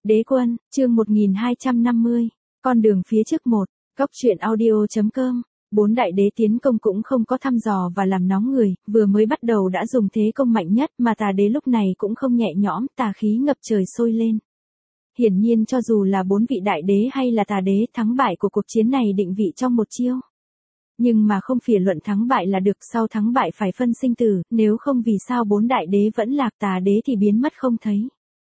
Đế quân, chương 1250, con đường phía trước 1, Cóc truyện audio.com. Bốn đại đế tiến công cũng không có thăm dò và làm nóng người, vừa mới bắt đầu đã dùng thế công mạnh nhất mà tà đế lúc này cũng không nhẹ nhõm, tà khí ngập trời sôi lên. Hiển nhiên cho dù là bốn vị đại đế hay là tà đế, thắng bại của cuộc chiến này định vị trong một chiêu. Nhưng mà không phỉ luận thắng bại là được, sau thắng bại phải phân sinh tử, nếu không vì sao bốn đại đế vẫn lạc, tà đế thì biến mất không thấy.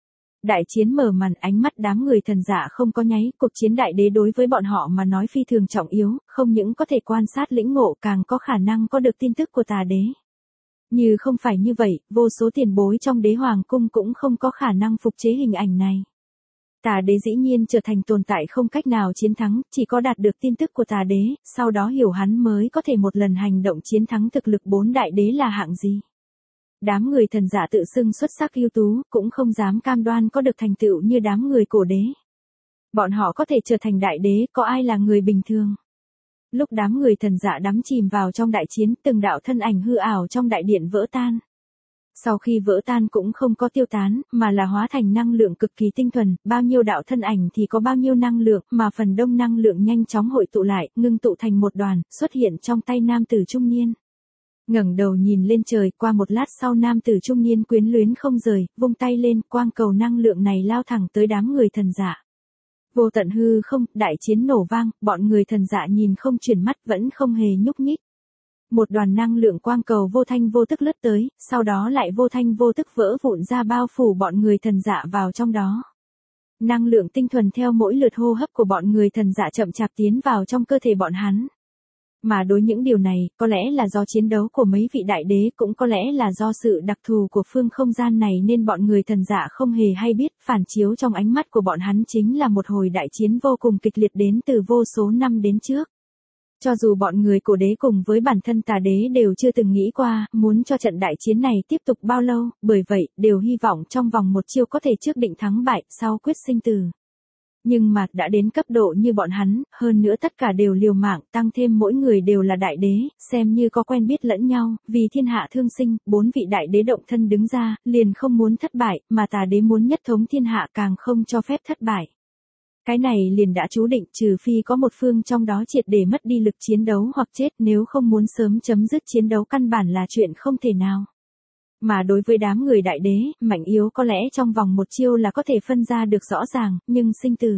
Đại chiến mở màn, ánh mắt đám người thần dạ không có nháy, cuộc chiến đại đế đối với bọn họ mà nói phi thường trọng yếu, không những có thể quan sát lĩnh ngộ càng có khả năng có được tin tức của tà đế. Như không phải như vậy, vô số tiền bối trong đế hoàng cung cũng không có khả năng phục chế hình ảnh này. Tà đế dĩ nhiên trở thành tồn tại không cách nào chiến thắng, chỉ có đạt được tin tức của tà đế, sau đó hiểu hắn mới có thể một lần hành động chiến thắng. Thực lực bốn đại đế là hạng gì? Đám người thần dạ tự xưng xuất sắc ưu tú, cũng không dám cam đoan có được thành tựu như đám người cổ đế. Bọn họ có thể trở thành đại đế, có ai là người bình thường? Lúc đám người thần dạ đắm chìm vào trong đại chiến, từng đạo thân ảnh hư ảo trong đại điện vỡ tan. Sau khi vỡ tan cũng không có tiêu tán, mà là hóa thành năng lượng cực kỳ tinh thuần, bao nhiêu đạo thân ảnh thì có bao nhiêu năng lượng, mà phần đông năng lượng nhanh chóng hội tụ lại, ngưng tụ thành một đoàn, xuất hiện trong tay nam tử trung niên. Ngẩng đầu nhìn lên trời, qua một lát sau nam tử trung niên quyến luyến không rời, vung tay lên, quang cầu năng lượng này lao thẳng tới đám người thần dạ. Vô tận hư không, đại chiến nổ vang, bọn người thần dạ nhìn không chuyển mắt, vẫn không hề nhúc nhích. Một đoàn năng lượng quang cầu vô thanh vô tức lướt tới, sau đó lại vô thanh vô tức vỡ vụn ra bao phủ bọn người thần dạ vào trong đó. Năng lượng tinh thuần theo mỗi lượt hô hấp của bọn người thần dạ chậm chạp tiến vào trong cơ thể bọn hắn. Mà đối những điều này, có lẽ là do chiến đấu của mấy vị đại đế, cũng có lẽ là do sự đặc thù của phương không gian này nên bọn người thần dạ không hề hay biết, phản chiếu trong ánh mắt của bọn hắn chính là một hồi đại chiến vô cùng kịch liệt đến từ vô số năm đến trước. Cho dù bọn người cổ đế cùng với bản thân tà đế đều chưa từng nghĩ qua, muốn cho trận đại chiến này tiếp tục bao lâu, bởi vậy, đều hy vọng trong vòng một chiêu có thể trước định thắng bại, sau quyết sinh tử. Nhưng mà, đã đến cấp độ như bọn hắn, hơn nữa tất cả đều liều mạng, tăng thêm mỗi người đều là đại đế, xem như có quen biết lẫn nhau, vì thiên hạ thương sinh, bốn vị đại đế động thân đứng ra, liền không muốn thất bại, mà tà đế muốn nhất thống thiên hạ càng không cho phép thất bại. Cái này liền đã chú định, trừ phi có một phương trong đó triệt để mất đi lực chiến đấu hoặc chết, nếu không muốn sớm chấm dứt chiến đấu căn bản là chuyện không thể nào. Mà đối với đám người đại đế, mạnh yếu có lẽ trong vòng một chiêu là có thể phân ra được rõ ràng, nhưng sinh tử.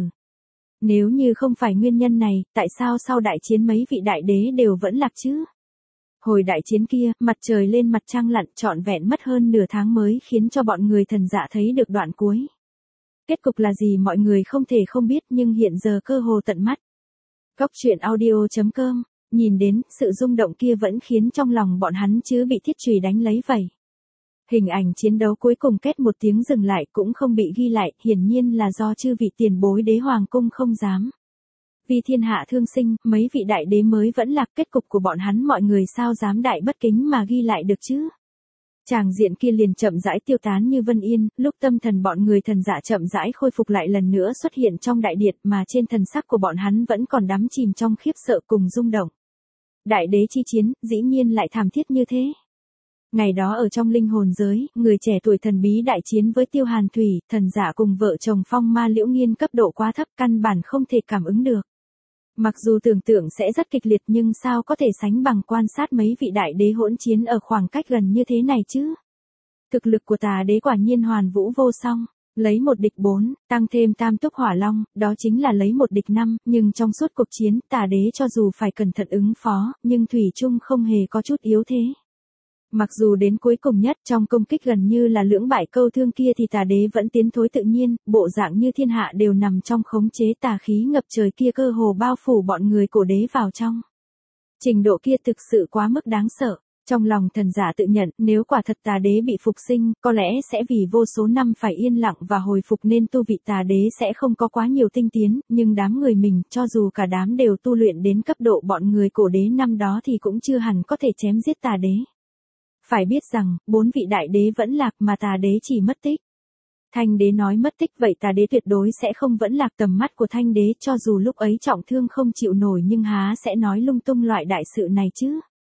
Nếu như không phải nguyên nhân này, tại sao sau đại chiến mấy vị đại đế đều vẫn lạc chứ? Hồi đại chiến kia, mặt trời lên mặt trăng lặn, trọn vẹn mất hơn nửa tháng mới khiến cho bọn người thần dạ thấy được đoạn cuối. Kết cục là gì mọi người không thể không biết, nhưng hiện giờ cơ hồ tận mắt. Cóc truyện audio.com, nhìn đến, sự rung động kia vẫn khiến trong lòng bọn hắn chứ bị thiết chùy đánh lấy vậy. Hình ảnh chiến đấu cuối cùng kết một tiếng dừng lại cũng không bị ghi lại, hiển nhiên là do chư vị tiền bối đế hoàng cung không dám. Vì thiên hạ thương sinh, mấy vị đại đế mới vẫn lạc, kết cục của bọn hắn mọi người sao dám đại bất kính mà ghi lại được chứ? Tràng diện kia liền chậm rãi tiêu tán như vân yên, lúc tâm thần bọn người thần dạ chậm rãi khôi phục lại lần nữa xuất hiện trong đại điện, mà trên thần sắc của bọn hắn vẫn còn đắm chìm trong khiếp sợ cùng rung động. Đại đế chi chiến, dĩ nhiên lại thảm thiết như thế. Ngày đó ở trong linh hồn giới, người trẻ tuổi thần bí đại chiến với Tiêu Hàn Thủy, thần giả cùng vợ chồng Phong Ma Liễu Nghiên cấp độ quá thấp, căn bản không thể cảm ứng được. Mặc dù tưởng tượng sẽ rất kịch liệt nhưng sao có thể sánh bằng quan sát mấy vị đại đế hỗn chiến ở khoảng cách gần như thế này chứ? Thực lực của tà đế quả nhiên hoàn vũ vô song, lấy một địch 4, tăng thêm tam túc hỏa long, đó chính là lấy một địch 5, nhưng trong suốt cuộc chiến, tà đế cho dù phải cẩn thận ứng phó, nhưng thủy chung không hề có chút yếu thế. Mặc dù đến cuối cùng nhất trong công kích gần như là lưỡng bại câu thương kia thì tà đế vẫn tiến thối tự nhiên, bộ dạng như thiên hạ đều nằm trong khống chế, tà khí ngập trời kia cơ hồ bao phủ bọn người cổ đế vào trong. Trình độ kia thực sự quá mức đáng sợ. Trong lòng thần giả tự nhận, nếu quả thật tà đế bị phục sinh, có lẽ sẽ vì vô số năm phải yên lặng và hồi phục nên tu vị tà đế sẽ không có quá nhiều tinh tiến, nhưng đám người mình, cho dù cả đám đều tu luyện đến cấp độ bọn người cổ đế năm đó thì cũng chưa hẳn có thể chém giết tà đế. Phải biết rằng, bốn vị đại đế vẫn lạc mà tà đế chỉ mất tích. Thanh đế nói mất tích vậy tà đế tuyệt đối sẽ không vẫn lạc, tầm mắt của thanh đế cho dù lúc ấy trọng thương không chịu nổi nhưng há sẽ nói lung tung loại đại sự này chứ.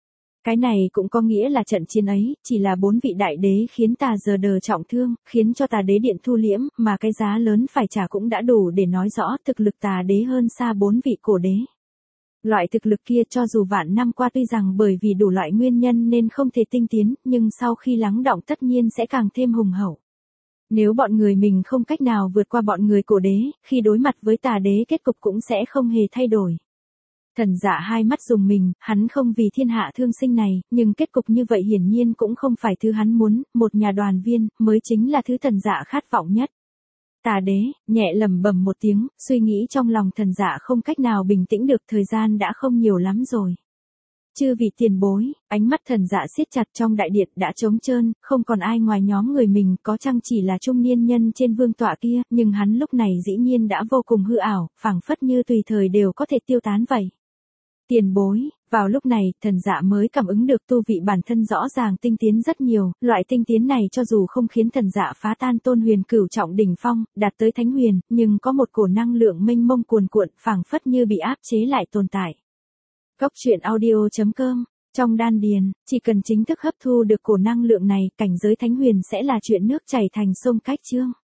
Cái này cũng có nghĩa là trận chiến ấy, chỉ là 4 vị đại đế khiến tà giờ đờ trọng thương, khiến cho tà đế điện thu liễm, mà cái giá lớn phải trả cũng đã đủ để nói rõ thực lực tà đế hơn xa 4 vị cổ đế. Loại thực lực kia cho dù vạn năm qua tuy rằng bởi vì đủ loại nguyên nhân nên không thể tinh tiến, nhưng sau khi lắng đọng tất nhiên sẽ càng thêm hùng hậu. Nếu bọn người mình không cách nào vượt qua bọn người cổ đế, khi đối mặt với tà đế kết cục cũng sẽ không hề thay đổi. Thần Dạ hai mắt rùng mình, hắn không vì thiên hạ thương sinh này, nhưng kết cục như vậy hiển nhiên cũng không phải thứ hắn muốn, một nhà đoàn viên, mới chính là thứ Thần Dạ khát vọng nhất. Tà đế, nhẹ lẩm bẩm một tiếng, suy nghĩ trong lòng Thần Dạ không cách nào bình tĩnh được, thời gian đã không nhiều lắm rồi. Chư vị tiền bối, ánh mắt Thần Dạ siết chặt, trong đại điện đã trống trơn, không còn ai ngoài nhóm người mình, có chăng chỉ là trung niên nhân trên vương tọa kia, nhưng hắn lúc này dĩ nhiên đã vô cùng hư ảo, phảng phất như tùy thời đều có thể tiêu tán vậy. Tiền bối, vào lúc này, Thần Dạ mới cảm ứng được tu vị bản thân rõ ràng tinh tiến rất nhiều, loại tinh tiến này cho dù không khiến Thần Dạ phá tan tôn huyền cửu trọng đỉnh phong, đạt tới thánh huyền, nhưng có một cổ năng lượng mênh mông cuồn cuộn, phảng phất như bị áp chế lại tồn tại. Góc truyện audio.com, trong đan điền, chỉ cần chính thức hấp thu được cổ năng lượng này, cảnh giới thánh huyền sẽ là chuyện nước chảy thành sông cách chương.